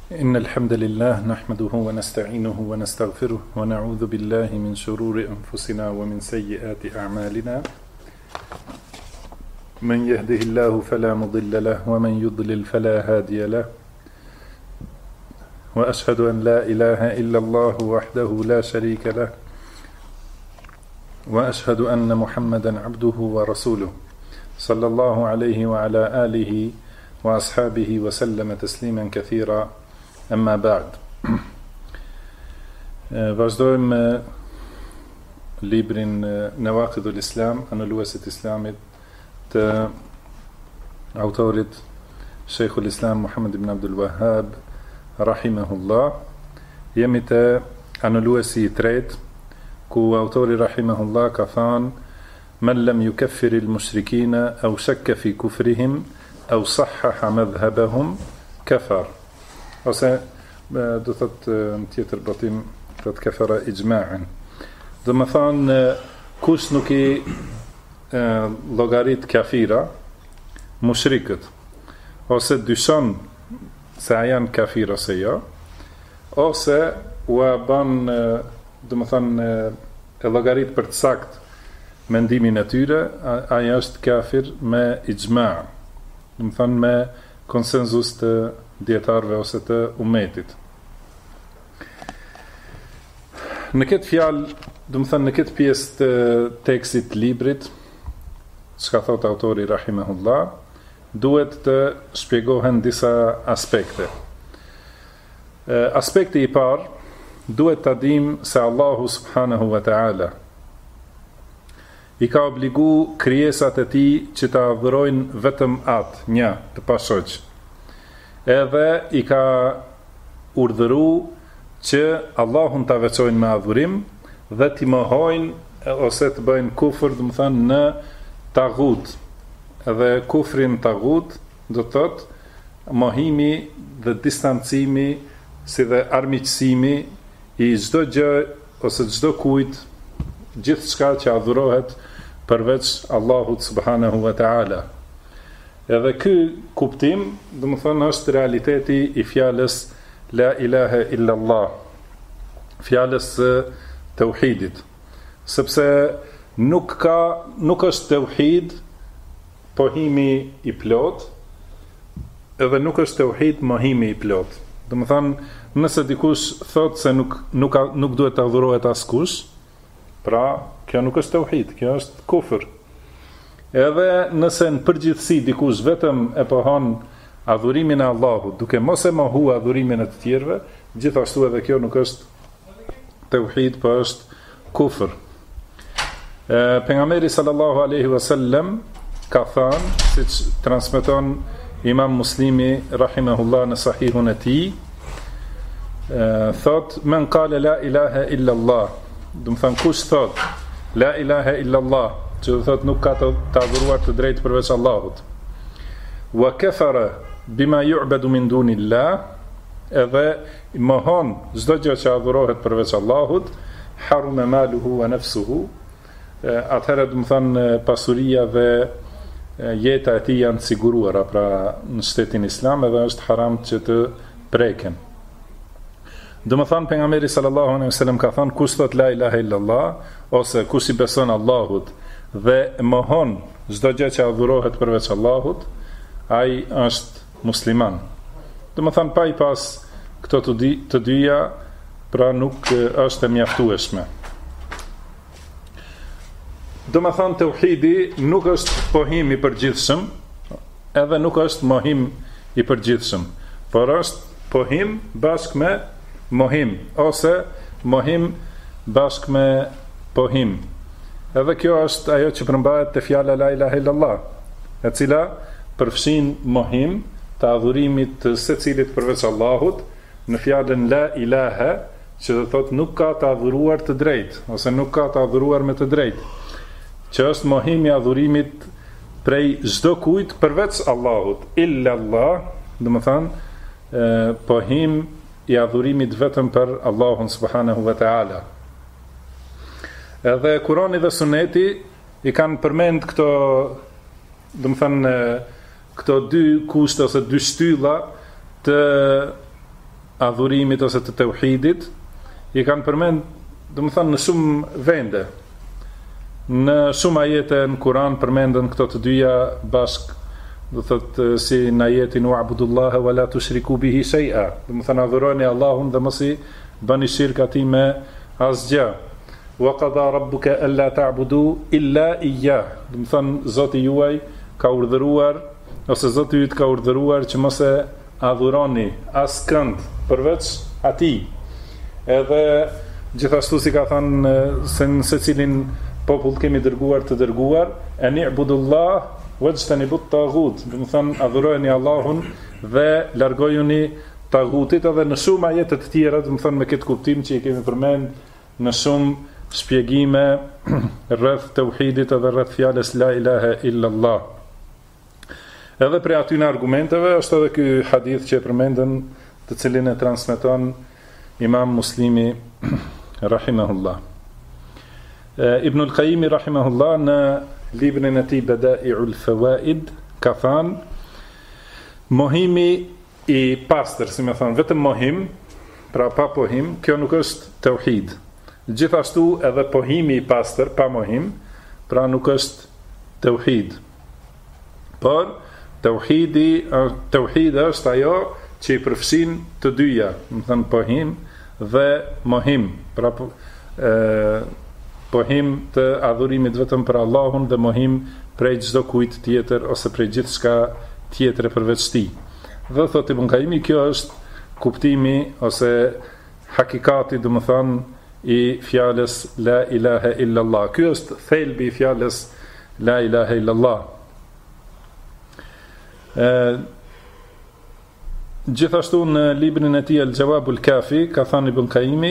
إن الحمد لله نحمده ونستعينه ونستغفره ونعوذ بالله من شرور أنفسنا ومن سيئات أعمالنا من يهده الله فلا مضل له ومن يضلل فلا هادي له وأشهد أن لا إله إلا الله وحده لا شريك له وأشهد أن محمدا عبده ورسوله صلى الله عليه وعلى آله وأصحابه وسلم تسليما كثيرا أما بعد. Vazhdojmë me librin Nawaqidul Islam, anuluesit islamit të autorit Sheikhul Islam Muhammad ibn Abdul Wahhab rahimahullah. Jemi te anuluesi i tretë, ku autori rahimahullah ka thënë: "Man lam yukaffir al-mushrikina aw shakka fi kufrihim aw sahhaha madhhabahum kafar." Ose do thot në tjetër botim thot kafara ijma'an. Do më thonë kush nuk i llogarit kafira mushrikët, ose dyshon se a janë kafir ose jo, ose ua bën do më thonë e llogarit për të sakt mendimin e tyre, aja është kafir me ijma', do më thonë me konsenzus të dietarëve ose të umetit. Në këtë fjalë, do të thënë në këtë pjesë të tekstit të librit, çka thot autori rahimahullah, duhet të shpjegohen disa aspekte. Aspekti i parë, duhet ta dimë se Allahu subhanahu wa ta'ala i ka obligu krijesat e tij që ta adhurojnë vetëm atë, një, të pashoq. Edhe i ka urdhëru që Allahun ta veçojnë me adhurim dhe t'i mohojnë ose të bëjnë kufër, do të thënë në tagut. Edhe kufrin tagut do të thotë mohimi dhe distancimi si dhe armiqësimi i çdo gjë ose çdo kujt, gjithçka që adhurohet përveç Allahut subhanahu wa ta'ala. Edhe ky kuptim, do të thonë, është realiteti i fjalës La ilaha illa Allah, fjalës tauhidit, sepse nuk është tauhid pohimi i plot, edhe nuk është tauhid mohimi i plot. Do të thonë, nëse dikush thotë se nuk duhet të adhurohet askush, pra kjo nuk është tauhid, kjo është kufër. Edhe nëse në përgjithësi dikush vetëm e pohon adhurimin e Allahut, duke mos e mohu adhurimin e të tjerëve, gjithashtu edhe kjo nuk është tauhid, por është kufër. Pejgamberi sallallahu alaihi wasallam ka thënë, siç transmeton Imam Muslimi rahimahullah në sahihun e tij, thot: "Men qala la ilaha illa Allah", do të thonë kush thot la ilaha illa Allah, që do thot nuk ka të adhuruar të drejtë përveç Allahut, wa kafara bima yu'badu min dunillah, edhe mohon çdo gjë që adhurohet përveç Allahut, haruma maluhu wa nafsuhu, atëherë do të thonë pasuria dhe jeta e tij janë siguruara, pra në shtetin islam, edhe është haram që të preken. Do të thonë pejgamberi sallallahu alaihi wasallam ka thënë kush thot la ilaha illa Allah, ose kush i beson Allahut dhe mohon çdo gjë që adhurohet përveç Allahut, ai është musliman. Do të thonë pa i pas këto të dyja, pra nuk është e mjaftueshme. Do të thonë tauhidi nuk është pohim i përgjithshëm, edhe nuk është mohim i përgjithshëm, por është pohim bashkë me mohim, ose mohim bashkë me pohim. Edhe kjo është ajo që përmbahet te fjala la ilaha illallah, e cila përfshin mohim të adhurimit të secilit përveç Allahut në fjalën la ilaha, që do thotë nuk ka të adhuruar të drejtë, ose nuk ka të adhuruar me të drejtë, që është mohim i adhurimit prej çdo kujt përveç Allahut, illa Allah, do të thonë pohim i adhurimit vetëm për Allahun subhanahu wa ta'ala. Edhe Kurani dhe Suneti i kanë përmend këto, do të thënë, këto dy kushte ose dy shtylla të adhurimit ose të tauhidit, i kanë përmend, domethënë në shumë vende. Në shumë ajete në Kur'an përmenden këto të dyja bashk, do thotë si në ajetin wa'budullaha wa la tushriku bihi shay'a. Domethënë adhuroni Allahun dhe mos i bëni shirk atij me asgjë. Wa qada rabbuka alla ta'budu illa iyyah. Domethënë Zoti juaj ka urdhëruar ose Zoti yt ka urdhëruar që mos e adhuroni askënd përveç atij. Edhe gjithashtu si ka thënë se në secilin popull kemi dërguar të dërguar, eni ibudullah wajtanibut taghut, do të thënë adhurojeni Allahun dhe largojuni taghutit, edhe në shumë ajete të tjera, do të thënë me këtë kuptim që i kemi përmend në shumë shpjegime rreth tauhidit edhe rreth fjalës la ilaha illa Allah. Edhe prej aty në argumenteve është edhe ky hadith që e përmendën, të cilin e transmeton Imam Muslimi rahimahullah. Ibn al-Qayyim rahimahullah në librin e tij Bada'i'ul Fawaid ka thënë mohimi i pastër, si më thon, vetëm mohim, pra pa pohim, kjo nuk është tauhid. Gjithashtu edhe pohimi i pastër pa mohim, pra nuk është tauhid. Por tauhidi është ajo që i përfshin të dyja, do të thënë pohim dhe mohim, pra pohim të adhurimit vetëm për Allahun dhe mohim prej çdo kujt tjetër ose prej gjithçka tjetër përveç tij. Dhe thotë Ibn Qayyimi, kjo është kuptimi ose hakikati, do të thonë, i fjalës la ilaha illa Allah. Ky është thelbi i fjalës la ilaha illa Allah. Gjithashtu në librin e tij Al-Jawabul Kafi ka thënë Ibn Qayyimi,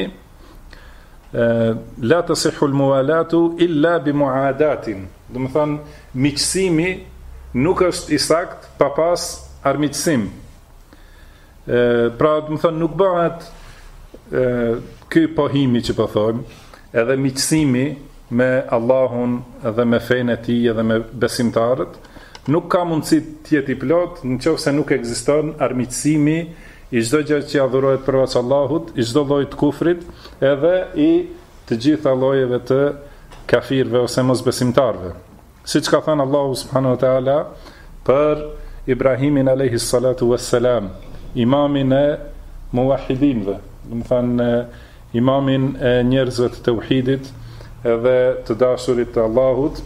la tasihhu al-muwalatu illa bi muadatin. Do të thonë miqësimi nuk është i sakt pa pas armiqësim. Pra do të thonë nuk bëhet ky pohimi që po thojmë, edhe miqësimi me Allahun edhe me fenë e tij edhe me besimtarët, nuk ka mundësi të jetë i plot nëse nuk ekziston armiqësimi i çdo gjë që adhurohet përveç Allahut, i çdo lloji të kufrit, edhe i të gjitha llojeve të kafirëve ose mosbesimtarëve. Siç ka thënë Allahu subhanahu wa taala për Ibrahimin alayhi salatu wassalam, imamin e muwahhidinëve, do të thënë imamin e njerëzve të tauhidit edhe të dashurit të Allahut.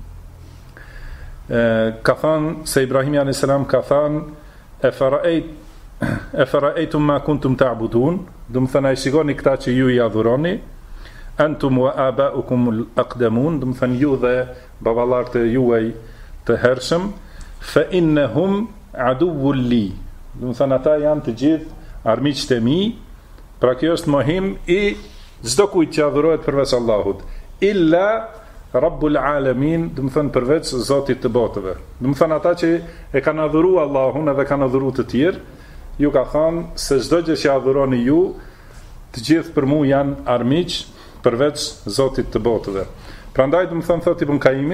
Ka thënë se Ibrahimi alayhi salam ka thënë e fara'aytum ma kuntum ta'budun, do të thënë ai shikoni këta që ju i adhuroni, antum wa aba'ukum al-aqdamun, do të thënë ju dhe baballarët e juaj të hershëm, fa innahum aduwwun li, do të thënë ata janë të gjithë armiqtë e mi. Pra kjo është mohim i çdo kujt që adhurohet përveç Allahut, illa Rabbul Alamin, do të thënë përveç Zotit të botëve. Do të thënë ata që e kanë adhuruar Allahun edhe kanë adhuruar të tjerë, ju ka thënë se çdo gjë që adhuroni ju, të gjithë për mua janë armiq përveç Zotit të botëve. Prandaj do të thënë, thotë Ibn Qayyimi,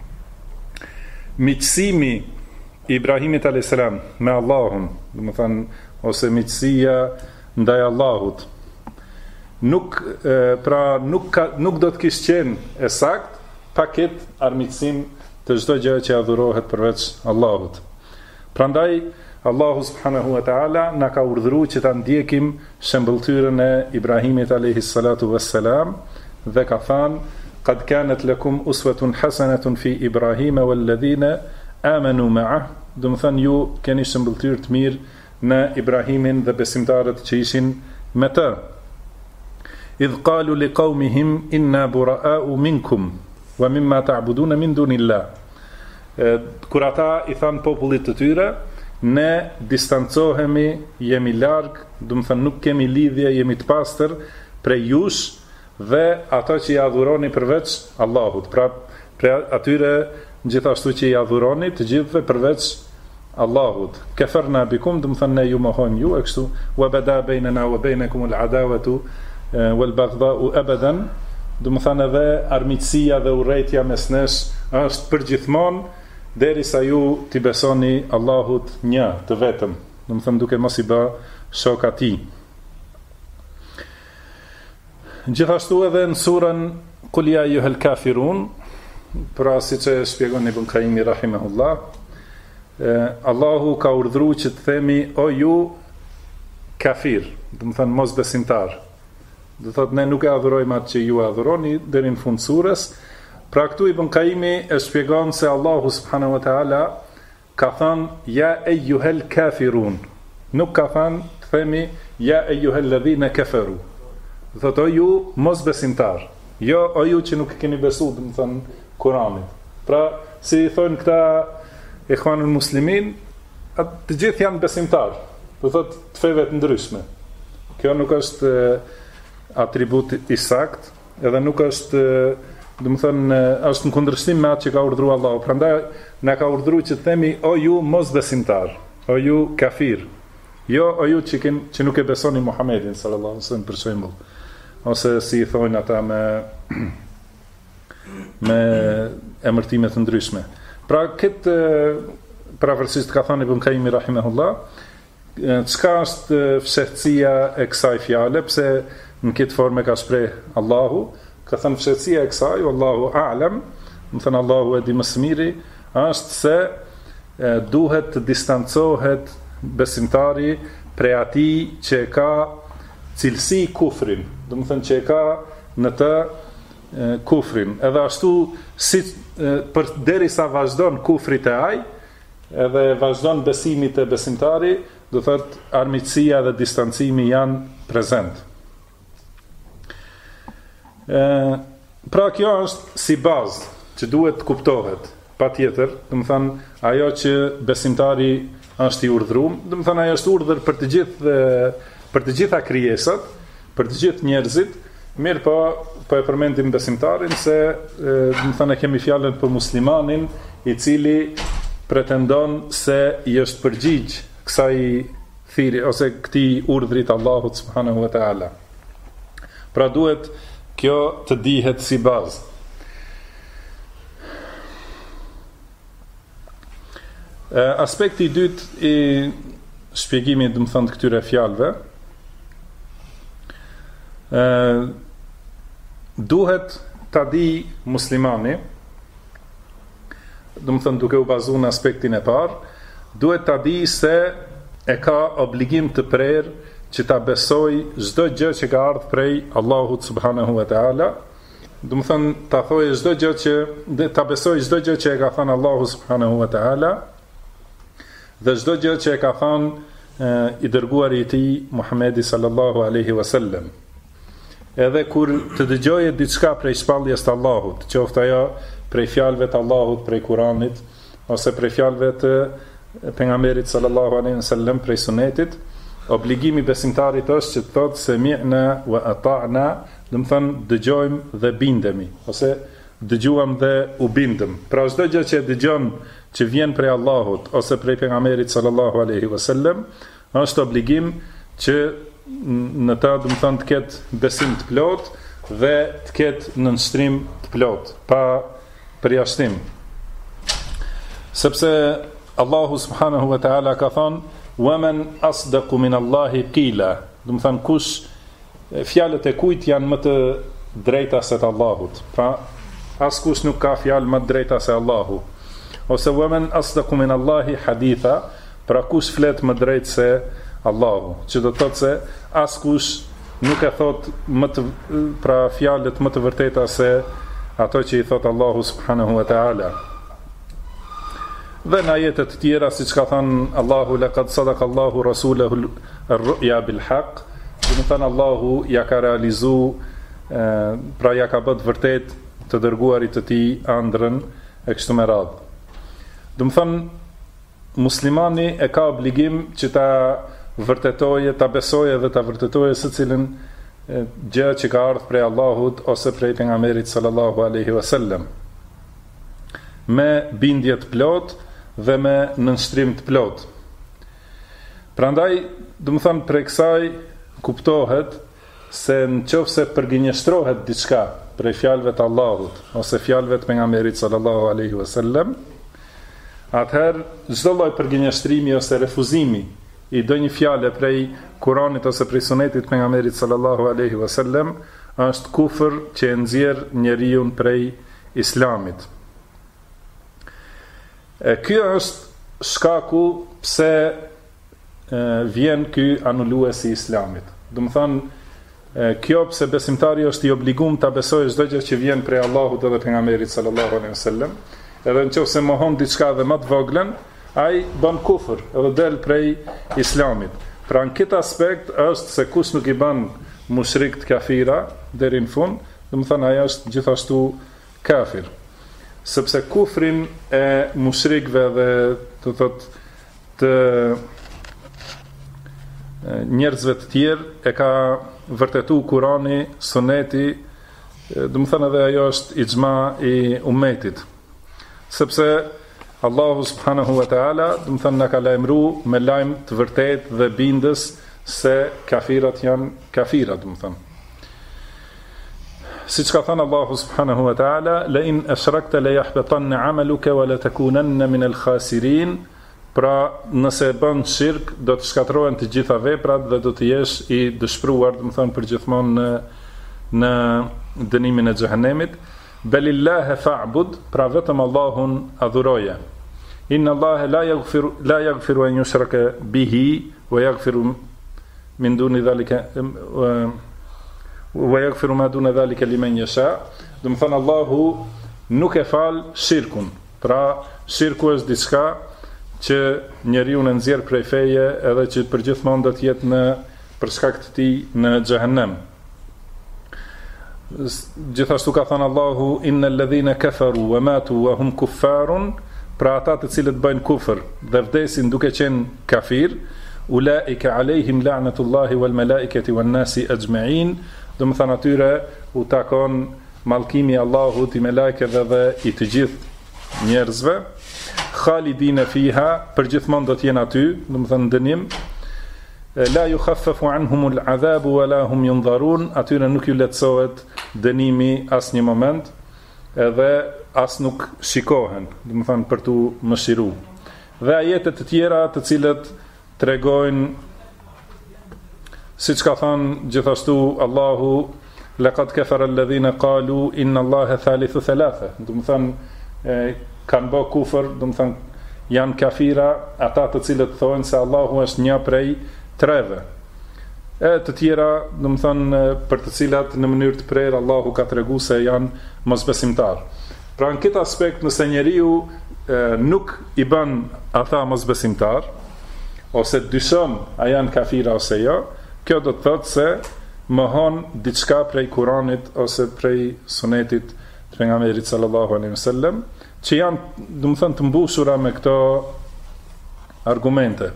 miqësimi i Ibrahimit alayhis salam me Allahun, do të thënë, ose miqësia ndaj Allahut, nuk do të kishte qenë e sakt pa këtë armiqësim të çdo gjë që adhurohet përveç Allahut. Prandaj Allahu subhanahu wa taala na ka urdhëruar që ta ndjekim shembulltyrën e Ibrahimit alayhi salatu wassalam dhe ka thënë qad kanat lakum uswatun hasanatun fi Ibrahima wal ladhina amanu ma'ah, do të thënë ju keni shembulltyrë të mirë në Ibrahimin dhe besimtarët që ishin me të. Idh qalu liqaumihim inna bura'a'u minkum wa mimma ta'buduna min dunillah. Kur ata i thanë popullit të tyre, ne distancohemi, jemi larg, do të thënë nuk kemi lidhje, jemi të pastër prej jush dhe ato që i adhuroni përveç Allahut. Pra prej atyre gjithashtu që i adhuroni të gjithëve përveç Allahut. Kafarna bikum, do të thënë ne ju mohojmë ju, e kështu wa bada bainana wa bainakum al-adawatu wal baghdha'u abadan, do të thënë edhe armiqësia dhe urrejtja mes nesh është përgjithmonë derisa ju t'i besoni Allahut një, të vetëm, do të thënë duke mos i bë shok atij. Gjithashtu edhe në surën Qul ya ayyuhal kafirun, pra siç e shpjegon Ibn Qayyim rahimahullah, Allahu ka urdhëruar që të themi o ju kafir, do të thënë mos besimtar. Do thotë ne nuk e adhurojmë atë që ju e adhuroni deri në fund surës. Pra këtu Ibn Qayyimi e shpjegon se Allahu subhanahu wa taala ka thënë ja ayyuhal kafirun. Nuk ka thënë të themi ja ayyuhal ladhina kafaru. Do thotë o ju mos besimtar. Jo o ju që nuk e keni besuar, do të thënë Kuranit. Pra si thonë këta ikhwanul muslimin, të gjithë janë besimtar. Do thotë të feve të ndryshme. Kjo nuk është atribut i sakt, edhe nuk është, do të thënë, është në kundërshtim me atë që ka urdhëruar Allahu. Prandaj na ka urdhëruar që të themi o ju mos besimtar, o ju kafir. Jo o ju që nuk e besoni Muhamedit sallallahu alaihi wasallam për shembull. Ose si i thonë ata me emërtime të ndryshme. Pra këtë pravarësisht ka thënë Ibn Qayyim rahimahullah, çka është fshehtësia e kësaj fjale, pse në këtë formë ka shpreh Allahu, ka thënë fshehtësia e kësaj, wallahu a'lam, do thënë Allahu e di më së miri, është se duhet të distancohet besimtari prej atij që ka cilësi kufrin, do të thënë që ka në të kufrin, edhe ashtu si për derisa vazhdon kufri te ai, edhe vazhdon besimi te besimtari, do thotë armiqësia dhe distancimi janë prezent. Pra kjo është si bazë që duhet të kuptohet, patjetër, do të thënë ajo që besimtari është i urdhëruar, do të thënë ajo është urdhër për të gjitha krijesat, për të gjithë njerëzit, mirë po e përmendim besimtarin se do të thënë kemi fjalën për muslimanin i cili pretendon se i është përgjigj kësaj thirrje ose këtij urdhri të Allahut subhanahu wa taala. Pra duhet kjo të dihet si bazë. Aspekti i dytë i shpjegimit, do të thënë, këtyre fjalëve, duhet ta di muslimani, do të thënë duke u bazuar në aspektin e parë, duhet ta di se e ka obligim të prerë që ta besoj çdo gjë që ka ardhur prej Allahut subhanahu wa taala, do të thënë ta thojë çdo gjë që ta besoj çdo gjë që e ka thënë Allahu subhanahu wa taala dhe çdo gjë që e ka thënë i dërguari i tij Muhamedi sallallahu alaihi wasallam. Edhe kur të dëgjoje diçka prej shpalljes të Allahut, qoftë ajo prej fjalëve të Allahut, prej Kuranit, ose prej fjalëve të pejgamberit sallallahu alaihi wasallam, prej sunetit, obligimi besimtarit është që të thotë sami'na wa ata'na, do të thënë dëgjojmë dhe bindemi, ose dëgjuam dhe u bindëm. Pra çdo gjë që dëgjon që vjen prej Allahut ose prej pejgamberit sallallahu alaihi wasallam, është obligim që në ta, do të thënë, të ketë besim të plot dhe të ketë nënshtrim të plot, pa përjashtim. Sepse Allahu subhanahu wa taala ka thënë وَمَنْ أَصْدَقُ مِنَ اللَّهِ قِيلًا, do të thënë kush fjalët e kujt janë më të drejta se të Allahut. Pra askush nuk ka fjalë më të drejta se Allahu. Ose وَمَنْ أَصْدَقُ مِنَ اللَّهِ حَدِيثًا, pra kush flet më drejt se Allahu, që do të thotë se askush nuk e thot pra fjalët më të vërteta se ato që i thot Allahu subhanahu wa taala. Dhe në ajetet të tjera, siç ka thënë Allahu, laqad sadaqa Allahu rasulahu ar-ru'ya bil haqq, do të thënë Allahu ja ka realizuar, pra ja ka bërë vërtet të dërguarit të tij ëndrrën e kështu me radhë. Do të thënë muslimani e ka obligim që ta vërtetoje, ta besoje dhe ta vërtetoje se cilën gjë që ka ardhur prej Allahut ose prej pejgamberit sallallahu alaihi wasallam, me bindje të plot dhe me nënshtrim të plot. Prandaj, do të thënë, prej kësaj kuptohet se nëse përgjigjëstrohet diçka prej fjalëve të Allahut ose fjalëve të pejgamberit sallallahu alaihi wasallam, atëherë çdo lloj përgjigjëstrimi ose refuzimi i ndonjë fjale prej Kuranit ose prej sunetit të pejgamberit sallallahu alaihi wasallam është kufër që e nxjerr njeriu prej islamit. Ky është shkaku pse vjen ky anulues i islamit. Do të thonë kjo pse besimtari është i obliguar ta besojë çdo gjë që vjen prej Allahut edhe pejgamberit sallallahu alaihi wasallam. Edhe nëse mohon diçka dhe më të voglen, ai bën kufër edhe del prej islamit. Pra në këtë aspekt është se kush nuk i bën mushrik të kafira deri në fund, do të thonë ai është gjithashtu kafir. Sepse kufrin e mushrikëve dhe do thotë të njerëzve të tjerë e ka vërtetu Kurani, Suneti, do të thënë edhe ajo është ixhma i ummetit. Sepse Allahu subhanahu wa taala, do të thënë na ka lajmëruar me lajm të vërtetë dhe bindës se kafirat janë kafira, do të thënë. Siç ka thënë Allahu subhanahu wa taala, la in ashrakta la yahbatanna 'amaluka wa la takunanna min al-khasirin. Pra, nëse bën shirk, do të shkatërrohen të gjitha veprat dhe do të jesh i dëshpëruar, do të thënë përgjithmonë në dënimin e xhehenemit. Belillahi fa'bud, pra vetëm Allahun adhuroje. Inna Allaha la yaghfiru an yushraka bihi wa yaghfiru min duni dhalika wa yaghfiru ma duna dhalika liman yasha. Do të thënë Allahu nuk e fal shirkun. Pra, shirku është diçka që njeriu në nxjerr prej feje edhe që përgjithmonë do të jetë në për shkak të tij në xhehenem. Gjithashtu ka thënë Allahu innal ladhina kafaru wa matu wa hum kuffarun, pra ata të cilët bëjnë kufër dhe vdesin duke qenë kafir, ulaika alehim la'natullahi wal malaikati wan nasi ajma'in, do të thënë atyre u takon mallkimi i Allahut, i melekëve dhe i të gjithë njerëzve. Khalidina fiha, përgjithmonë do të jenë aty, do të thënë dënim. La yukhaffafu anhumul adhabu wa la hum yunzarun, atyre nuk ju lehtësohet dënimi asnjë moment, edhe as nuk shikohen, do të thënë për tu mëshiru. Dhe ajete të tjera të cilët tregojnë, siç ka thënë gjithashtu Allahu, laqad kafara alladhina qalu inna Allaha thalithu thalatha, do të thënë kanë bë kufër, do të thënë janë kafira ata të cilët thonë se Allahu është një prej treve. E të tjera, do të thënë për të cilat në mënyrë të prerë Allahu ka treguar se janë mosbesimtar. Pra në këtë aspekt, nëse njeriu nuk i bën ata mosbesimtar ose dyshon a janë kafira ose jo, kjo do të thotë se mohon diçka prej Kuranit ose prej Sunetit të pejgamberit sallallahu alaihi wasallam, që janë, do të thënë, të mbushura me këto argumente.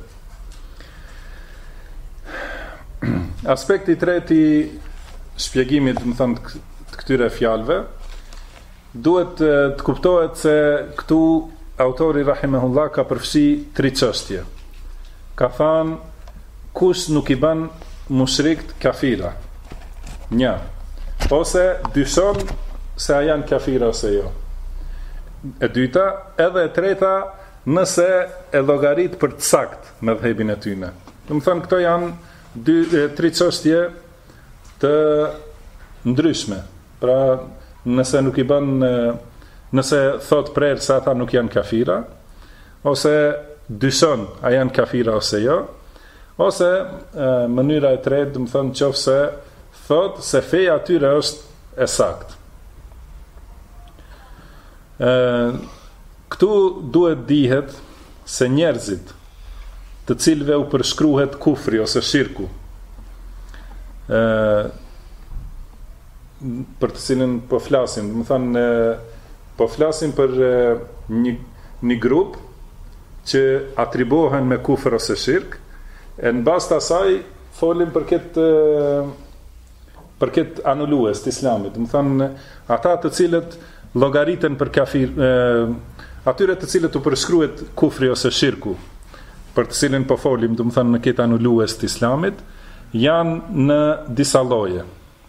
Aspekti i tretë i shpjegimit, do të thënë, të këtyre fjalëve, duhet të kuptohet se këtu autori rahimahullah ka përfshi 3 çështje. Ka thënë kush nuk i bën mushrikt kafira. 1. Ose dyshon se a janë kafira ose jo. E dyta, edhe e treta, nëse e llogarit për të sakt me dhëbin e tyne. Do të thënë këto janë 3 çështje të ndryshme. Pra, nëse nuk i bën, nëse thot prerë se ata nuk janë kafira, ose dyshon a janë kafira ose jo, ose mënyra e tretë, do të thënë nëse thot se feja atyre është e saktë. Këtu duhet dihet se njerëzit të cilëve u përshkruhet kufri ose shirku, për të cilën po flasim, do të thënë po flasim për një grup që atribohen me kufër ose shirk, e në bazë të asaj folim për këtë anulues të islamit, do të thënë ata të cilët llogariten për kafir, atyre të cilët u përshkruhet kufri ose shirku, për të cilin po folim, do të thënë në këtë anulues të islamit, janë në disa lloje.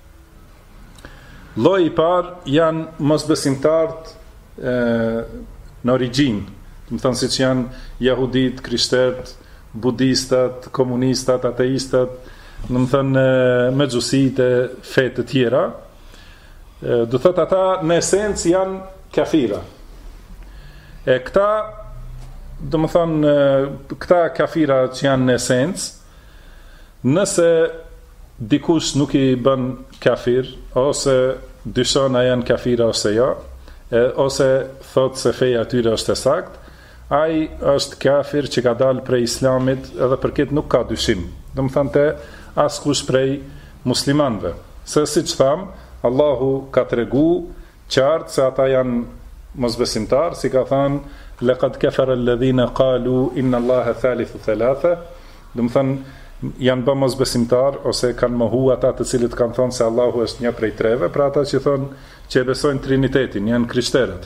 Lloji i parë janë mosbesimtarët në origjinë, do të thënë siç janë jehudit, krishterët, budistat, komunistat, ateistat, do të thënë mexhusitë, fe të tjera, do thotë ata në esencë janë kafira. E këta, do të thënë këta kafira që janë në esencë, nëse dikush nuk i bën kafir, ose dyshon a janë kafira ose jo, ose thotë se feja atyre është e saktë, ai është kafir që ka dalë prej islamit edhe për këtë nuk ka dyshim. Do të thënë te askush prej muslimanëve. Se siç tham, Allahu ka tregu qartë se ata janë mosbesimtar, si ka thënë laqad kafara alladhina qalu inna Allaha thalithu thalatha. Do të thënë janë bë mosbesimtar ose kanë mohu ata të cilët kanë thënë se Allahu është një prej treve, pra ata që thonë që e besojnë Trinitetin, janë krishterët.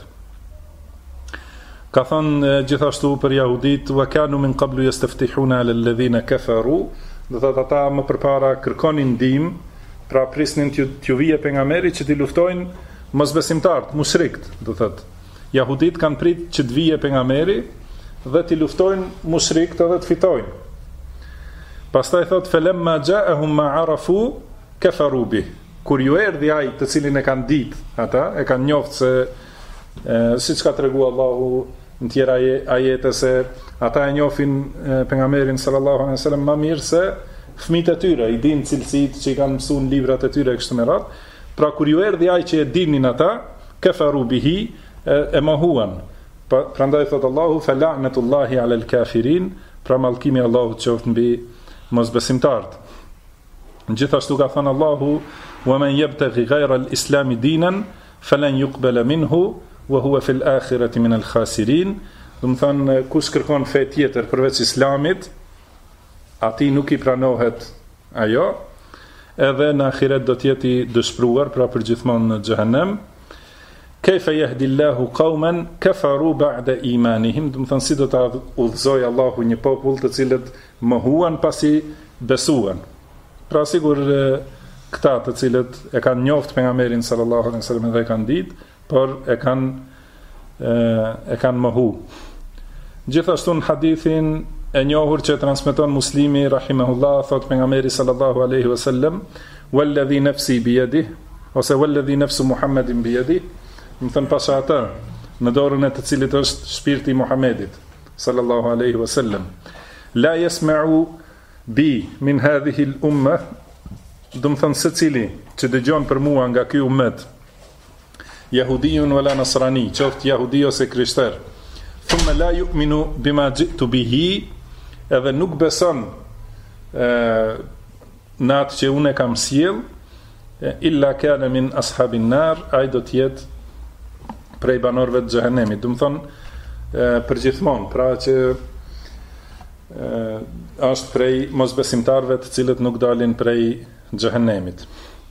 Ka thënë gjithashtu për jahudit, wa kanu min qablu yastaftihuna ala alladhina kafaru, do thotë ata më përpara kërkonin ndihmë, pra prisnin t'ju vije pejgamberi që t'i luftojnë mosbesimtarët, mushrikët, do thotë. Jahudit kanë prit që të vije pejgamberi dhe t'i luftojnë mushrikët edhe të fitojnë. Pastaj thotë falamma ja'ahum ma arafu kafaru bih. Kur ju erdhi ai të cilin e kanë ditë ata, e kanë njoft se siç ka treguar Allahu në tjera ajete se ata e njohin pejgamberin sallallahu alaihi wasallam më mirë se fëmijët e tyre, i dinë cilësitë që i kanë mësuar në librat e tyre kështu me radhë. Pra kur ju erdhi ai që e dinin ata, kafaru bihi, e mohuan. Prandaj thot Allahu fala'natullahi 'alal kafirin, pra mallkimi i Allahut qoftë mbi mosbesimtarët. Gjithashtu ka thënë Allahu wa man yabtaghi ghayra al-islam dinan falan yuqbala minhu wa huwa fil akhirati min al-khasirin. Do të thënë kush kërkon fe tjetër përveç islamit, ati nuk i pranohet ajo, edhe në ahiret do t'jeti dëshpruar, pra për gjithmonë në xhehenem. Kayfa yahdillahu qauman kafaru ba'da imanihim, do të thënë si do ta udhëzoj Allahu një popull të cilët mohuan pasi besuan. Pra sigur këta të cilët e kanë njoft pejgamberin sallallahu alaihi wasallam dhe e kanë ditë, por e kanë mohu. Gjithashtu në hadithin e njohur që transmeton Muslimi rahimahullah, thot pejgamberi sallallahu alaihi wasallam, walladhi nafsi biyadihi, ose walladhi nafsu Muhammedin biyadihi, më thënë pasha ata në dorën e të cilit është shpirti i Muhammedit sallallahu alaihi wasallam, la yasma'u bi min hadhihi al-umma, do të thënë secili që dëgjon për mua nga ky ummet, jahudiyun wala nasrani, qoftë jahudi ose krishter, thumma la yu'minu bima ji'tu bihi, edhe nuk beson në atë që unë kam sjell, illa kana min ashabin nar, ai do të jetë prej banorëve të xhehenemit. Do të thonë përgjithmonë, pra që është prej mosbesimtarëve të cilët nuk dalin prej xhehenemit.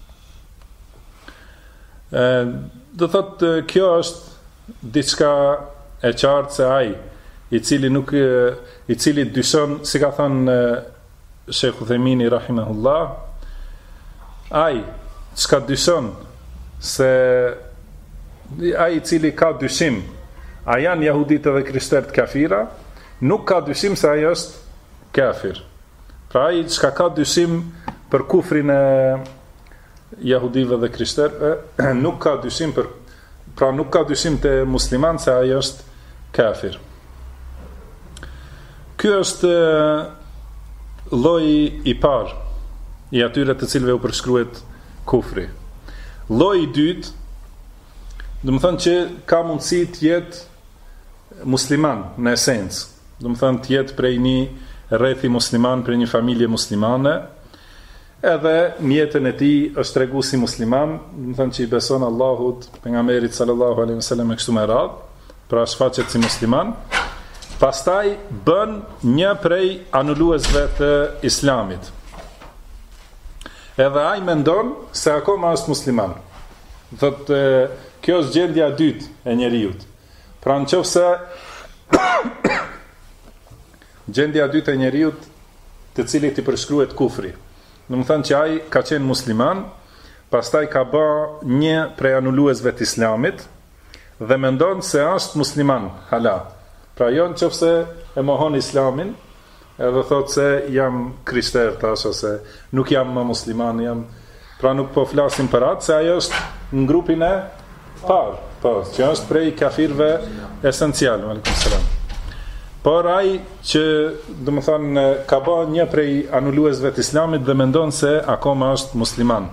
Do thotë kjo është diçka e qartë se ai i cili dyshon, si ka thënë Sheikh Uthemini rahimahullah, ai çka dyshon se ai i cili ka dyshim a janë jahudit edhe krishterët kafira, nuk ka dyshim se ai është kafir. Pra ai çka ka dyshim për kufrin e jahudive dhe krishterëve, nuk ka dyshim nuk ka dyshim te musliman se ai është kafir. Ky është lloji i parë i atyre të cilëve u përshkruhet kufri. Lloji i dytë, do të thonë që ka mundësi të jetë musliman në esencë, do të thonë të jetë prej një rrethi musliman, prej një familje muslimane, edhe në jetën e tij është tregu si musliman, do të thonë që i beson Allahut, pejgamberit sallallahu alaihi wasallam e kështu me radhë, pra shfaqet si musliman. Pastaj bën një prej anuluesve të islamit. Edhe ai mendon se akoma është musliman. Thotë kjo është gjendja e dytë e njeriut. Pra nëse gjendja e dytë e njeriut të cilit i përshkruhet kufri. Do të thënë që ai ka qenë musliman, pastaj ka bë një prej anuluesve të islamit dhe mendon se është musliman hala. Pra jo nëse e mohon islamin, edhe thot se jam krishter tash ose nuk jam më musliman, pra nuk po flasim për atë, se ajo është në grupin e parë, po, që është prej kafirëve esencial, aleikum selam. Por ai që, domethënë, ka bërë një prej anuluesve të Islamit dhe mendon se akoma është musliman.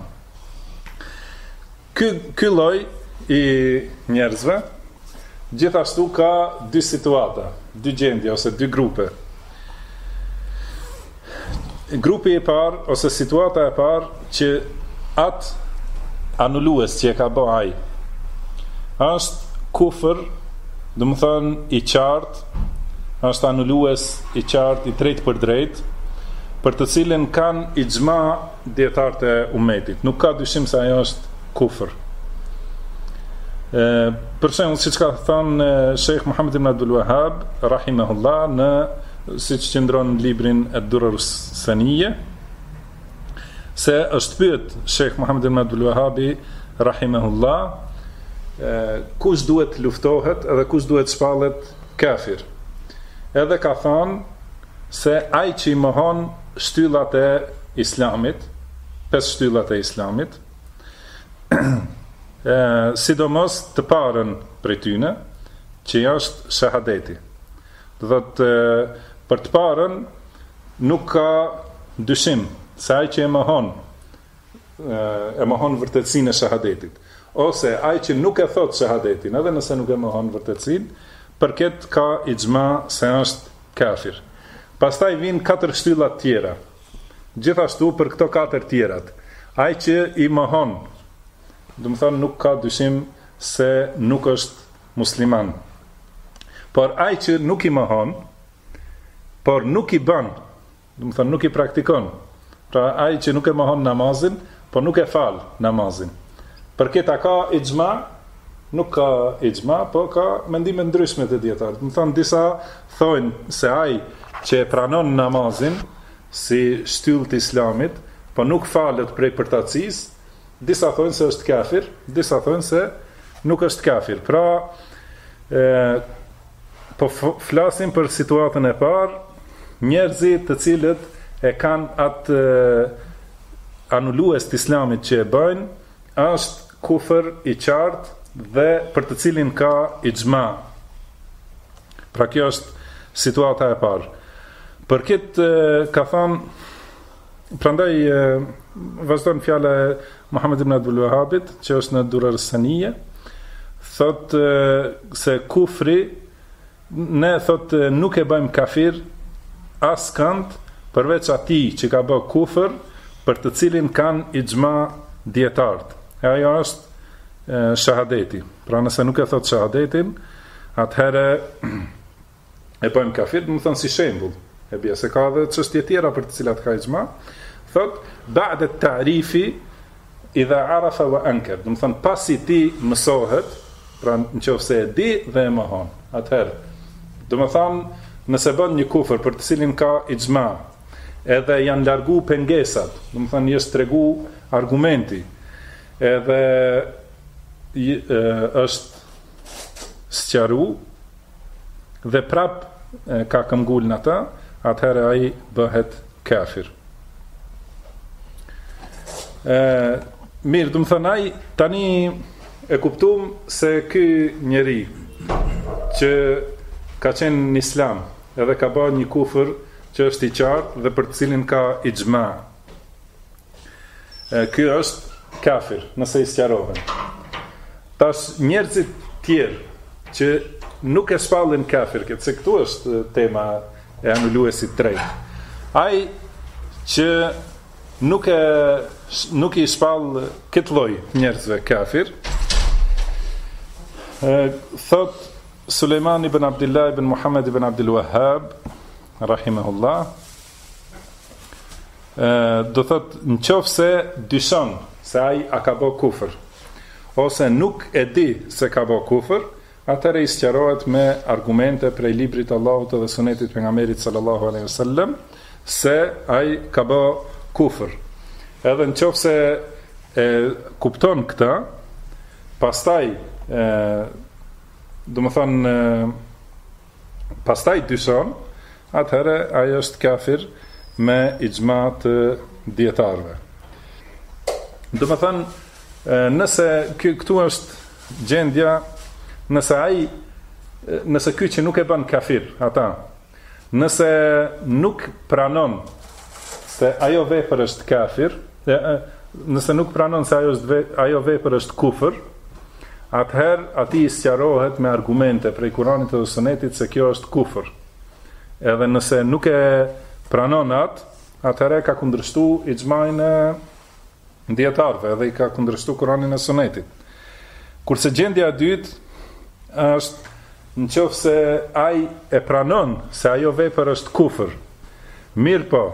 Ky lloj i njerëzve gjithashtu ka dy situata, dy gjendje ose dy grupe. Grupi i parë ose situata e parë që atë anulues që e ka bërë ai është kufër, domethënë i qartë, është anulues i qartë, i drejtë për drejtë, për të cilin kanë ixhma dietarët e ummetit. Nuk ka dyshim se ajo është kufër. Për shembull, siç ka thënë Sheikh Muhammad ibn Abdul Wahhab rahimahullah në siç qëndron në librin Ad-Durr as-Saniyya, se është pyet Sheikh Muhammad ibn Abdul Wahhabi rahimahullah kush duhet luftohet edhe kush duhet shpallet kafir. Edhe ka thënë se ai që i mohon shtyllat e Islamit, 5 shtyllat e Islamit, sidomos të parën prej tyne, që është shahadeti. Do thotë, për të parën nuk ka dyshim se ai që e mohon vërtetësinë e shahadetit, ose ai që nuk e thot shahadetin, edhe nëse nuk e mohon vërtetësinë, për këtë ka ixhma se është kafir. Pastaj vijnë 4 shtyllat tjera. Gjithashtu për këto 4 tjerat, ai që i mohon, do të thonë nuk ka dyshim se nuk është musliman. Por ai që nuk i mohon, por nuk i bën, do të thonë nuk i praktikon. Pra ai që nuk e mohon namazin, por nuk e fal namazin. Për këtë ka ixhma, nuk ka ixhma, po ka mendime ndryshme të dietarët. Do të thonë disa thonë se ai që e pranon namazin si shtyllë të Islamit, po nuk falet prej përtacis, disa thonë se është kafir, disa thonë se nuk është kafir. Pra, po flasim për situatën e parë, njerëzit të cilët e kanë atë anulues të Islamit që e bëjnë, është kufër i qartë dhe për të cilin ka ixhma. Pra kjo është situata e parë. Për këtë ka thënë, prandaj vazhdon fjala e Muhammad ibn Abdul Wahhabit, që është në Durr as-Saniyya, thot se kufri, ne thot nuk e bëjmë kafir askënd përveç atij që ka bë kufër, për të cilin kanë ixhma dietarët. E ajo është shahadeti. Pra nëse nuk e thot shahadetin, atëherë e bëjmë kafir, më thënë si shembull. E bie se ka edhe çështje tjera për të cilat ka ixhma. Thot ba'da at-ta'rifi idha arafa wa ankar. Do të thënë pasi ti mësohet, pra nëse e di dhe e mohon. Atëherë, do të thënë nëse bën një kufër për të cilin ka ixhma, edhe janë largu pengesat, do të thënë është tregu argumenti, edhe është sqaru dhe prap ka këmbgul në ata, atëherë ai bëhet kafir. Mirë, do të thënë ai tani e kuptuam se ky njeri që ka qenë në Islam edhe ka bërë një kufër që është i qartë dhe për të cilin ka ixhma. Ky është kafir, nëse i sqarohen. Tash njerëzit tjerë që nuk e shpallin kafir, këtë se këtu është tema e anuluesit drejt. Ai që nuk i shpall këtë lloj njerëzve kafir, thot Sulejman ibn Abdullah ibn Muhammad ibn Abdul Wahhab rahimahullah, do thot nëse dyshon se ai a ka bë kufër, ose nuk e di se ka bë kufër, atëherë i sqarohet me argumente prej librit të Allahut dhe sunetit pejgamberit sallallahu alaihi wasallam se ai ka bë kufër. Edhe nëse e kupton këtë, pastaj do të thonë pastaj dyshon, atëherë ai është kafir me ixhma të dietarëve. Do të thënë, nëse këtu është gjendja, nëse ky që nuk e bën kafir ata, nëse nuk pranon se ajo vepër është kafir, nëse nuk pranon se ajo vepër është kufër, atëherë ati sqarohet me argumente prej Kuranit dhe Sunetit se kjo është kufër. Edhe nëse nuk e pranon atë, atëherë ka kundërshtu ixhmain e dietarëve dhe i ka kundërshtu Kuranin e Sunetit. Kurse gjendja e dytë është nëse ai e pranon se ajo vepër është kufër, mirë po,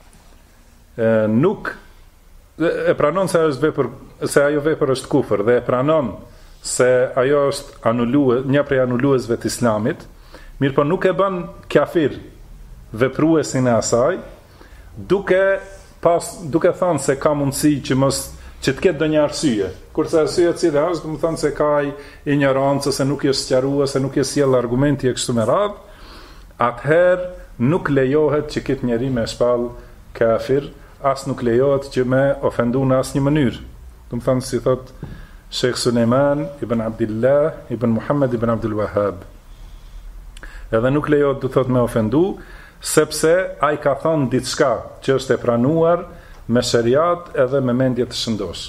nuk e pranon se ajo vepër është kufër dhe e pranon se ajo është një prej anuluesve të Islamit, mirë po nuk e bën kafir vepruesin e asaj, duke thënë se ka mundësi që të ketë ndonjë arsye. Kurse arsyeja e cila është, do të thonë se ka ignorancë, se nuk është sqaruar, se nuk është sjell argumenti e kështu me radhë, atëherë nuk lejohet që këtë njeri me shpall kafir, as nuk lejohet që me ofendu në asnjë mënyrë. Do të thonë si thot Sheikh Sulejman ibn Abdullah ibn Muhammad ibn Abdul Wahhab. Edhe nuk lejohet do thot me ofendu, sepse ai ka thënë diçka që është e pranuar me shariat edhe me mendje të shëndosh.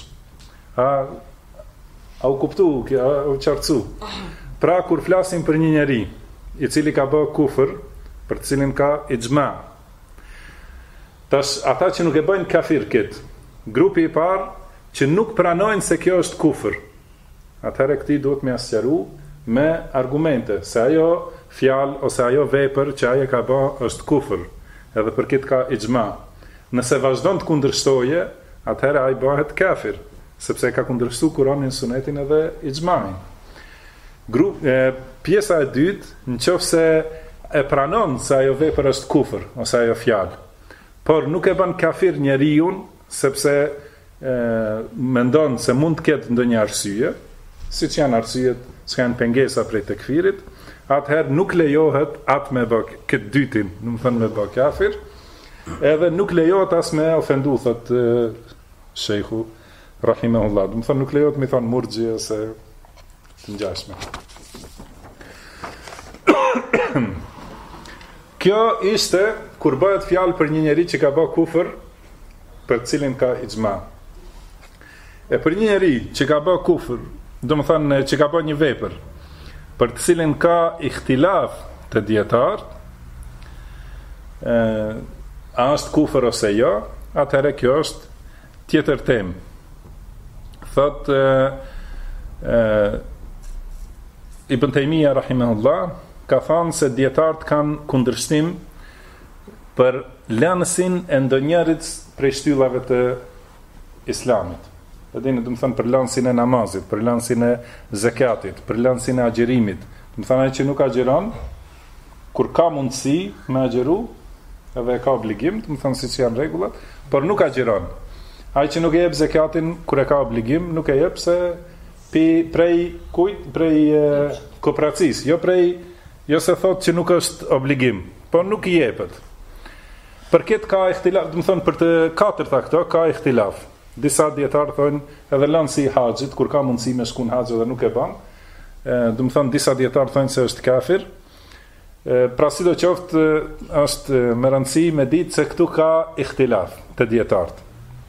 A u kuptu, a u qartësu? Pra kur flasim për një njeri i cili ka bë kufër, për të cilin ka ixhma, tash ata që nuk e bëjnë kafir këtë, grupi i parë që nuk pranojnë se kjo është kufër, atëherë këti duhet me asqaru me argumente se ajo fjalë ose ajo vepër që ajo ka bë është kufër, edhe për këtë ka ixhma. Nëse vazhdon të kundërshtoje, atëherë ai bëhet kafir, sepse ka kundërshtu Kuranin, Sunetin edhe ixhmain. Pjesa e dytë, nëse e pranon se ajo vepër është kufër ose ajo fjalë, por nuk e bën kafir njeriu sepse mendon se mund të ketë ndonjë arsye, siç janë arsyet që kanë pengesa prej tekfirit, atëherë nuk lejohet atë me bë këtë dytin, do të thënë me bë kafir, edhe nuk lejohet as me ofendu, thot Sheikhu rahimahullah, do të thënë nuk lejohet me thon murxhi ose të ngjashme. Kjo ishte kur bëhet fjalë për një njeri që ka bë kufër, për cilin ka ixhma. E për një njeri që ka bë kufër, do të thënë që ka bë një vepër, për të cilin ka ihtilaf të dietar, a është kufër ose jo, atëherë kjo është tjetër temë. Thot Ibn Taymija rahimahullah ka thënë se dietarët kanë kundërshtim për lënësin e ndonjërit prej shtyllave të Islamit. Do të thënë për lënësin e namazit, për lënësin e zakatit, për lënësin e agjerimit. Do të thënë ai që nuk agjeron, kur ka mundësi me agjeru, edhe ka obligim, do të thënë siç janë rregullat, por nuk agjeron. Ai që nuk e jep zakatin kur e ka obligim, nuk e jep se prej kooperacis, jo se thot që nuk është obligim, por nuk i jepet. Për këtë ka ihtilaf, do të thonë për të katërta këto ka ihtilaf. Disa dietarë thonë edhe lënësi i haxhit, kur ka mundësi me shku në haxh dhe nuk e bën, do të thonë disa dietarë thonë se është kafir. Pra sidoqoftë është me rëndësi me ditë se këtu ka ihtilaf të dietarët.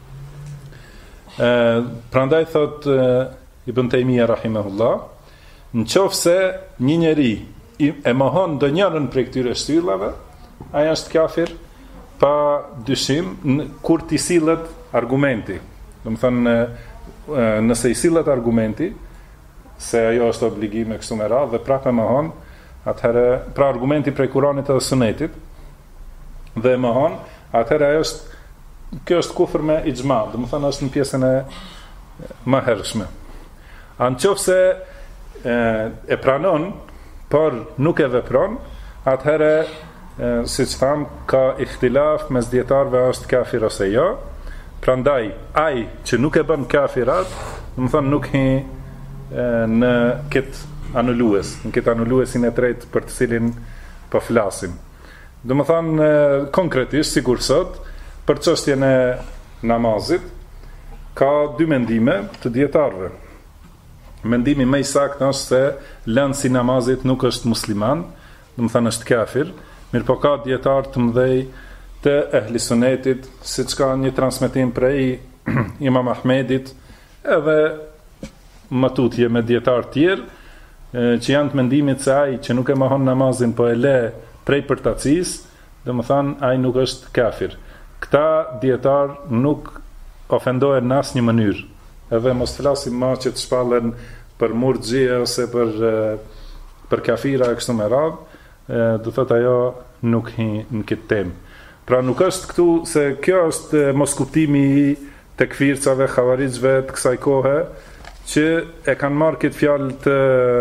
Prandaj thot Ibn Taymija rahimahullah, nëse një njeri e mohon ndonjërin prej këtyre shtyllave, ai është kafir pa dyshim kur t'i sillet argumenti. Do të thënë nëse i sillet argumenti se ajo është obligim e kështu me radhë dhe prapë mohon, atëherë pra argumenti prej Kuranit edhe Sunetit dhe mohon, atëherë kjo është kufër me ixhma, do të thënë është në pjesën e më hershme. Nëse e pranon, por nuk e vepron, atëherë siç tham, ka ihtilaf mes dietarëve është kafir ose jo. Prandaj ai që nuk e bën kafirat, do të thonë nuk hi në këtë anulues, në këtë anuluesin e tretë për të cilin po flasim. Do më thanë konkretisht, sikur sot, për çështjen e namazit, ka dy mendime të dietarëve. Mendimi më i saktë është se lënësi i namazit nuk është musliman, do më thanë është kafir, mirë po ka dietarë të mëdhej të ehli sunetit, siç ka një transmetim prej Imam Ahmedit, edhe më tutje me dietarë tjerë, që janë të mendimit se ai që nuk e mohon namazin po e le prej përtacisë, do më thanë ai nuk është kafir. Këta dietarë nuk ofendohen në asnjë mënyrë. Edhe mos flasim më që të shpallen për murxhie ose për kafira e kështu me radhë, do thotë ajo nuk hi në këtë temë. Pra nuk është këtu se kjo është moskuptimi i tekfircave, xhavarixhve të kësaj kohe, që e kanë marrë këtë fjalë të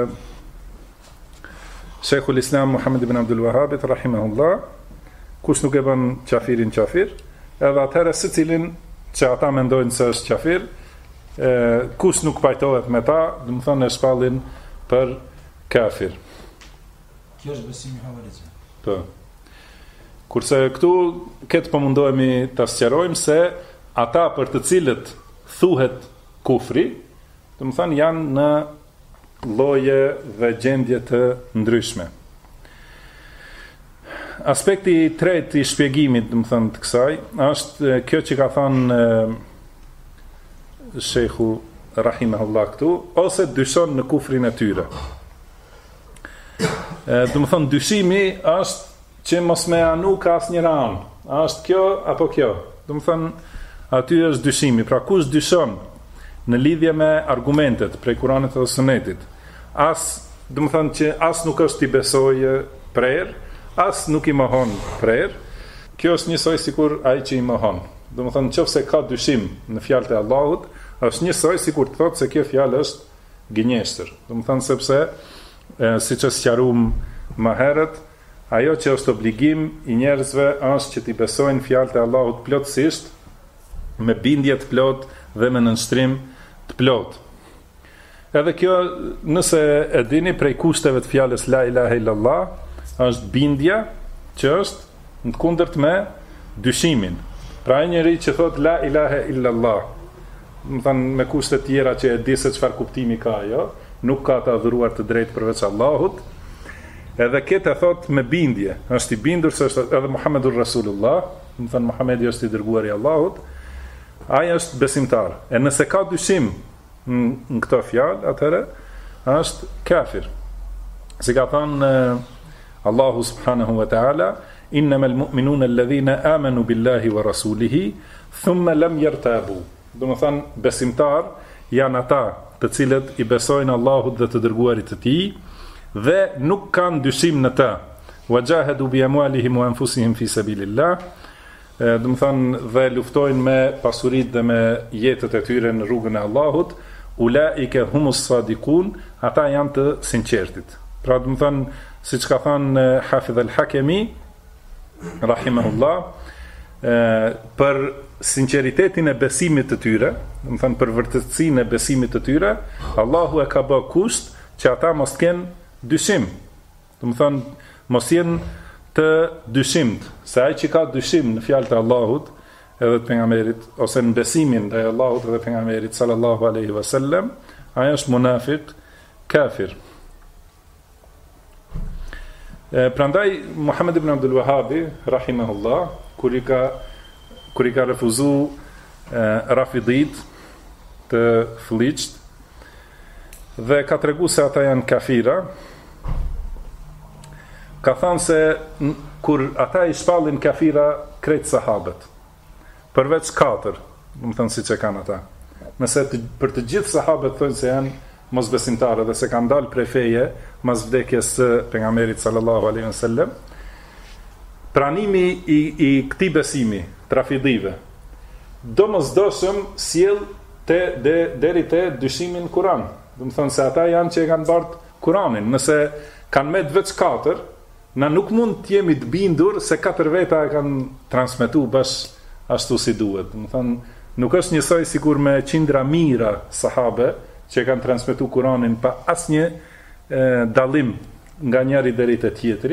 Sheikhul Islam Muhammad ibn Abdul Wahhabit rahimahullah, kush nuk e bën qafirin qafir, edhe atëherë secilin që ata mendojnë se është qafir, kush nuk pajtohet me ta, do të thonë e shpallin për kafir. Kjo është besimi xhavarixh. Po. Kurse këtu këtë po mundohemi ta sqarojmë se ata për të cilët thuhet kufri, do të thonë janë në lloje dhe gjendje të ndryshme. Aspekti i tretë i shpjegimit, do të thonë të kësaj, është kjo që ka thënë Sheikhu rahimahullah këtu, ose dyshon në kufrin e tyre. Do të thonë dyshimi është që mos me anu ka asnjëra anë. A është kjo apo kjo? Do të thonë aty është dyshimi. Pra kush dyshon në lidhje me argumentet prej Kuranit dhe Sunetit, do të thonë që as nuk është i besojë prerë, as nuk i mohon prerë, kjo është njësoj sikur ai që i mohon. Do të thonë nëse ka dyshim në fjalët e Allahut, është njësoj sikur të thotë se kjo fjalë është gënjeshtër. Do të thonë sepse siç e sqaruam më herët, ajo që është obligim i njerëzve është që t'i besojnë fjalët e Allahut plotësisht, me bindje të plotë dhe me nënshtrim të plotë. Edhe kjo, nëse e dini prej kushteve të fjalës la ilaha illallah, është bindja që është në të kundërt me dyshimin. Pra ai njeri që thot la ilaha illallah, më thënë me kushte tjera që e di se çfarë kuptimi ka ajo, nuk ka të adhuruar të drejtë përveç Allahut, edhe këtë e thot me bindje, është i bindur se është edhe Muhammedur Rasulullah, më thënë Muhamedi është i dërguar i Allahut, ai është besimtar. E nëse ka dyshim në këto fjalë, atëherë është kafir. Si ka thënë Allahu subhanahu wa ta'ala, innamal mu'minuna alladhina amanu billahi wa rasulihi thumma lam yartabu. Do të thënë besimtar janë ata të cilët i besojnë Allahut dhe të dërguarit të tij dhe nuk kanë dyshim në ta. Wajahadu bi amwalihim wa anfusihim fi sabilillah. Do të thënë dhe luftojnë me pasuritë dhe me jetët e tyre në rrugën e Allahut. Ulaika humus sadiqun, ata janë të sinqertit. Pra do të thënë siç ka thënë Hafidh al-Hakimi rahimahullah, për sinqeritetin e besimit të tyre, do të thënë për vërtetësinë e besimit të tyre, Allahu e ka bë kusht që ata mos kenë dyshim. Do të thënë mos jenë të dyshimt, se ai që ka dyshim në fjalët e Allahut edhe të pejgamberit ose në besimin ndaj Allahut edhe pejgamberit sallallahu alaihi wasallam, ai është munafik, kafir. Prandaj Muhammad ibn Abdul Wahhabi rahimahullah kur i ka refuzuar rafidit të fëlliqt dhe ka treguar se ata janë kafira, ka thënë se kur ata i shpallin kafira krejt sahabët, përveç 4, do të thënë siç e kanë ata. Nëse për të gjithë sahabët thonë se janë mosbesimtarë dhe se kanë dalë prej feje mas vdekjes së pejgamberit sallallahu alaihi wasallam, pranimi i këtij besimi trafidive domosdoshëm sjell deri te dyshimin në Kur'an. Do të thonë se ata janë që e kanë bart Kur'anin. Nëse kanë me veç 4, na nuk mund të jemi të bindur se 4 veta e kanë transmetuar bash ashtu si duhet. Do të thonë nuk është njësoj sikur me qindra mijëra sahabe që kanë transmetuar Kur'anin pa asnjë dallim nga njëri deri te tjetri,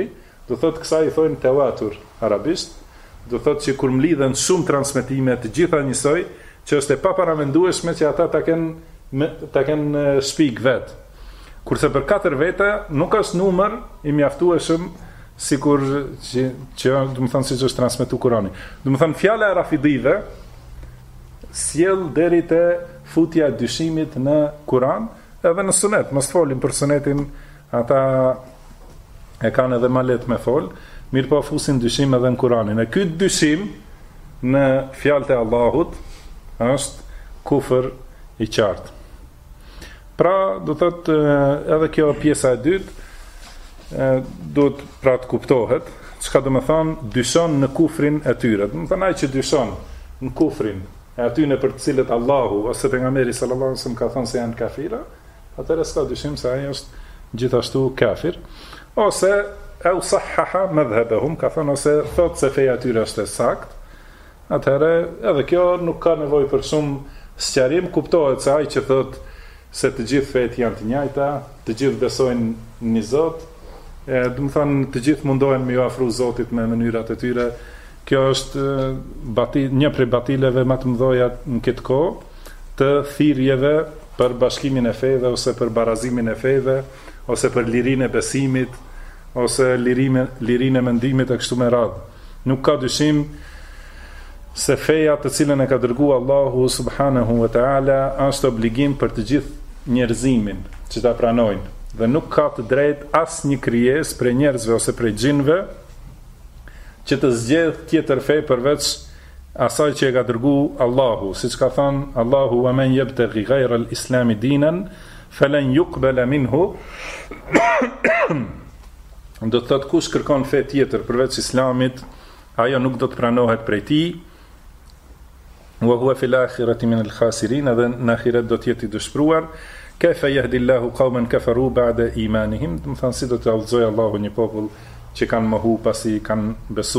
Do thot kësaj i thonë tawatur arabisht, do thot që kur mlidhen shumë transmetime të gjitha njësoj, që është e paparamendueshme që ata ta kenë shpik vet. Kurse për 4 veta nuk është numër i mjaftueshëm sikur që do të thonë siç është transmetuar Kurani. Do të thonë fjala e rafidive sjell deri te futja e dyshimit në Kur'an edhe në sunet. Mos folim për sunetin, ata e kanë edhe ma let me fol, mirë po fusin dyshim edhe në Kur'anin. E ky dyshim në fjalët e Allahut është kufër i qartë. Pra, do thot edhe kjo pjesa e dytë duhet pra të kuptohet, çka do të thonë dyshon në kufrin e tyre. Do të thonë ai që dyshon në kufrin e atyre për të cilët Allahu ose pejgamberi sallallahu alaihi wasallam ka thënë se janë kafira, atëherë s'ka dyshim se ai është gjithashtu kafir. Ose au sahhaha madhhabahum, ka thënë ose thot se feja e tyre është e saktë, atëherë edhe kjo nuk ka nevojë për shumë sqarim, kuptohet se ai që thot se të gjithë fetë janë të njëjta, të gjithë besojnë në një Zot, do të thonë të gjithë mundohen me ju afru Zotit me mënyrat e tyre. Kjo është një prej batileve më të mëdha në këtë kohë, të thirrjeve për bashkimin e feve ose për barazimin e feve, ose për lirinë e besimit, ose lirinë e mendimit e kështu me radhë. Nuk ka dyshim se feja të cilën e ka dërguar Allahu subhanahu wa taala është obligim për të gjithë njerëzimin që ta pranojnë, dhe nuk ka të drejtë asnjë krijesë prej njerëzve ose prej xhinëve që të zgjedh tjetër fe përveç asaj që e ka dërguar Allahu, siç ka thënë Allahu: "Wa man yabtaghi ghayra al-islam dinan falan yuqbala minhu." Do të thotë kush kërkon fe tjetër përveç Islamit, ajo nuk do të pranohet prej tij. Wa huwa fil akhirati min al-khasirin, dhe në ahiret do të jetë i dëshpëruar. Kayfa yahdi Allahu qauman kafaru ba'da imanihim, do të thonë si do të udhëzojë Allahu një popull që kanë mohu pasi kanë besu.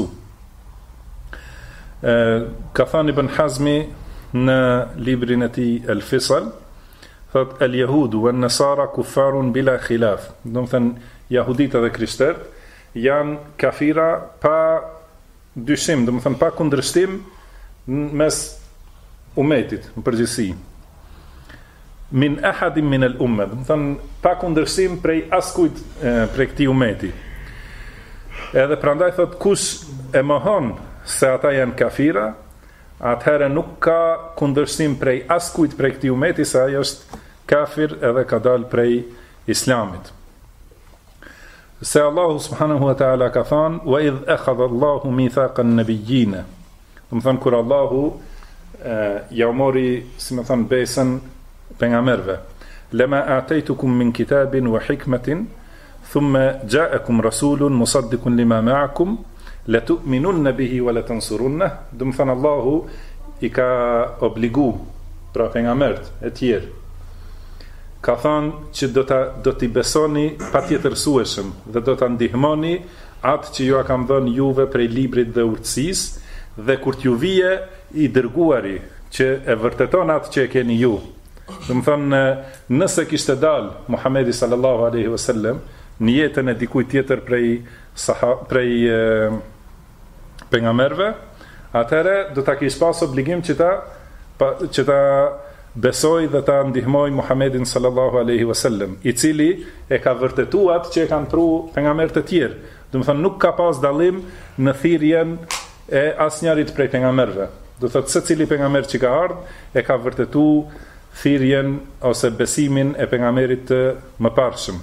Ka thënë Ibn Hazmi në librin e tij El-Fisal, thot el-yahudu wan-nasara kuffarun bila khilaf. Do të thënë jahudit dhe krishterët janë kafira pa dyshim, do të thënë pa kundërshtim mes umetit në përgjithësi. Min ahadin min al-umma, do të thënë pa kundërshtim prej askujt prej këtij umeti. Edhe prandaj thot kush e mohon se ata janë kafira, atëherë nuk ka kundërshtim prej askujt prej këtij umeti se ai është kafir edhe ka dalë prej Islamit. Se Allahu subhanahu wa taala ka thënë: "Wa idh akhadha Allahu mithaqan nabiyyin." Do të thënë kur Allahu ja mori, si më thënë, besën pejgamberëve. "Lama ataytukum min kitabin wa hikmatin thumma ja'akum rasulun musaddiqun lima ma'akum la tu'minunna bihi wa la tansurunna." Do të thënë Allahu i ka obligu pra pejgamberët e tjerë, ka thënë që do t'i besoni patjetërsueshëm dhe do ta ndihmoni atë që ju a kam dhënë juve prej librit dhe urtësisë, dhe kur t'ju vije i dërguari që e vërteton atë që e keni ju. Do të thonë, nëse kishte dal Muhamedi sallallahu alaihi wasallam në jetën e dikujt tjetër prej pejgamberëve, atëherë do ta kishte pas obligim që ta besoj dhe ta ndihmoj Muhamedin sallallahu alaihi wasallam, i cili e ka vërtetuar atë që e kanë pru pejgamberët e tjerë. Do të thonë nuk ka pas dallim në thirrjen e asnjërit prej pejgamberëve. Do thotë secili pejgamber që ka ardhur e ka vërtetuar thirrjen ose besimin e pejgamberit të mëparshëm.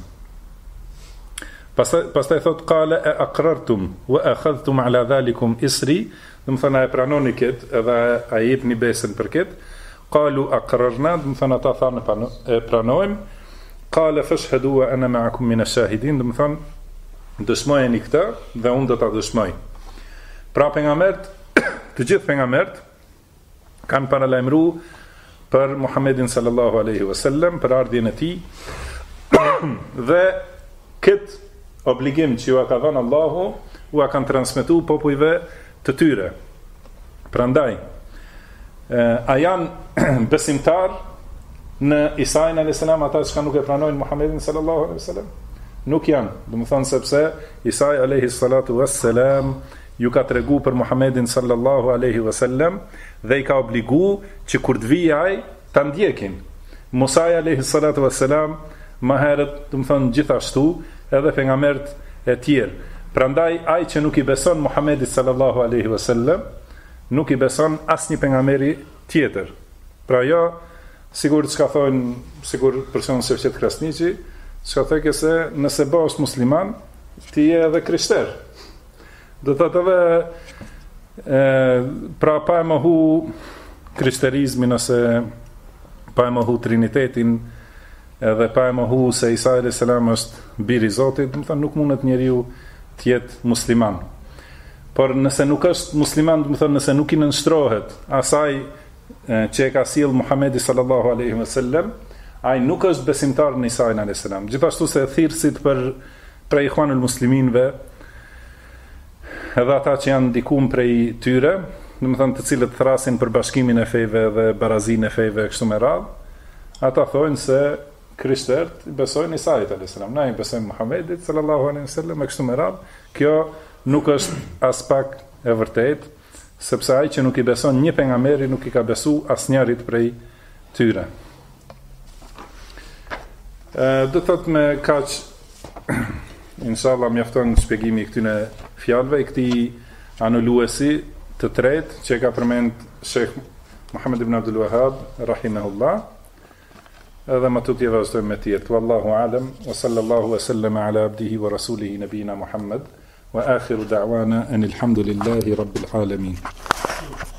Pastaj thot qala e aqrartum wa akhadhtum ala dhalikum isri, do të thonë e pranoni këtë edhe a jepni besën për këtë. Qalu aqrarna, do të thonë ata thanë e pranojmë. Qala fashhadu wa ana ma'akum min ash-shahidin, do të thonë dëshmojeni këtë dhe unë do ta dëshmoj. Pra pejgamberët, të gjithë pejgamberët kanë paralajmëruar për Muhammedin sallallahu alaihi wasallam, për ardhjen e tij dhe këtë obligim që ju ka dhënë Allahu u ka transmetuar popujve të tyre. Prandaj a janë besimtar në Isa alayhis salam ata që nuk e pranojnë Muhammedin sallallahu alaihi wasallam? Nuk janë, do më thonë sepse Isai alayhi salatu wassalam ju ka tregu për Muhammedin sallallahu alaihi wasallam dhe i ka obligu që kur të vijë ai ta ndjekin. Musa alayhi salatu wassalam më herët, do më thonë gjithashtu, edhe pejgamberët e tjerë. Prandaj ai që nuk i beson Muhammedit sallallahu alaihi wasallam, nuk i beson asnjë pejgamberi tjetër. Pra jo, sigur çka thonë, sigur person se fshet Krasniqi, çka thekë se nëse bësh musliman, ti je edhe krishter. Do të thotë pra pa e mohu krishterizmin ose pa e mohu trinitetin edhe pa e mohu se Isa alayhis salam është biri i Zotit, do të thonë nuk mundet njeriu të jetë musliman. Por nëse nuk është musliman, do të thonë nëse nuk i nënshtrohet asaj që e ka sjell Muhamedi sallallahu alaihi wasallam, ai nuk është besimtar në Isa alayhis salam. Gjithashtu se thirrësit për Ikhwanul Musliminve, edhe ata që janë ndikuar prej tyre, do të thonë të cilët thrasin për bashkimin e fejve dhe barazinë e fejve kështu me radhë, ata thonë se krishterët besojnë Isait alayhis salam, na i besojmë Muhamedit sallallahu alaihi wasallam e kështu me radhë. Kjo nuk është as pak e vërtetë, sepse ai që nuk i beson një pejgamberi nuk i ka besu asnjërit prej tyre. Do të thotë me kaq inshallah mjafton shpjegimi i këtyre fjalëve, i këtij anuluesi të tretë që ka përmend Sheikh Muhammad ibn Abdul Wahhab rahimahullah. Edhe më tutje vazhdojmë me tjertë. Wallahu alam, wa sallallahu wa sallama ala abdihi wa rasulihi nabina Muhammad, wa akhiru da'wana anil hamdulillahi rabbil alamin.